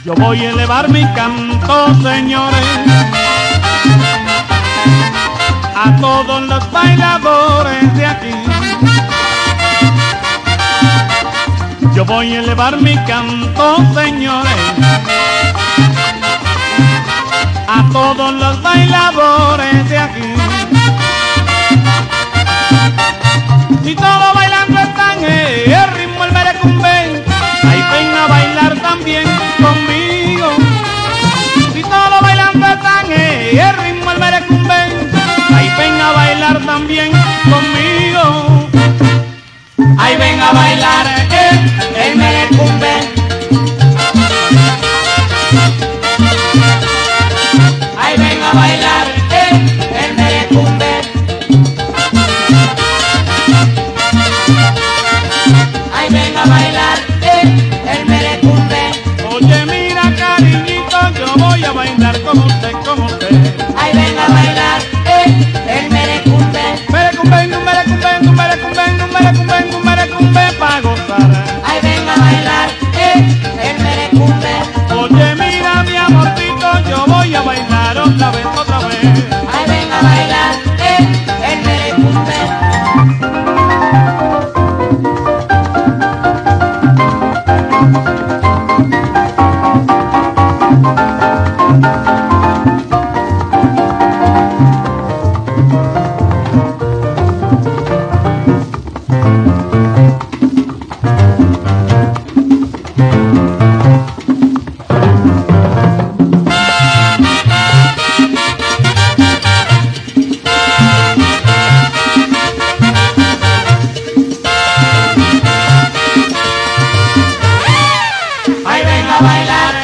Yo voy a elevar mi canto, señores, a todos los bailadores de aquí. Yo voy a elevar mi canto, señores, a todos los bailadores de aquí. Si todos bailando están el ritmo el merecumbe, ahí ven a bailar también conmigo. Si todos bailando están el ritmo el merecumbe, ahí ven a bailar también conmigo. Ahí ven a bailar el merecumbe. Ahí ven a bailar el merecumbe. Ahí ven a bailar el merecumbe. Oye, mira, cariñito, yo voy a bailar con usted, con usted. Ahí ven a bailar el merecumbe. Merecumbe, no merecumbe, no merecumbe, no merecumbe, no merecumbe pa' gozar. Ahí ven a bailar el merecumbe. Oye, mira, mi amorcito, yo voy a bailar otra vez, otra vez. Ahí ven a bailar el merecumbe. Ahí ven a bailar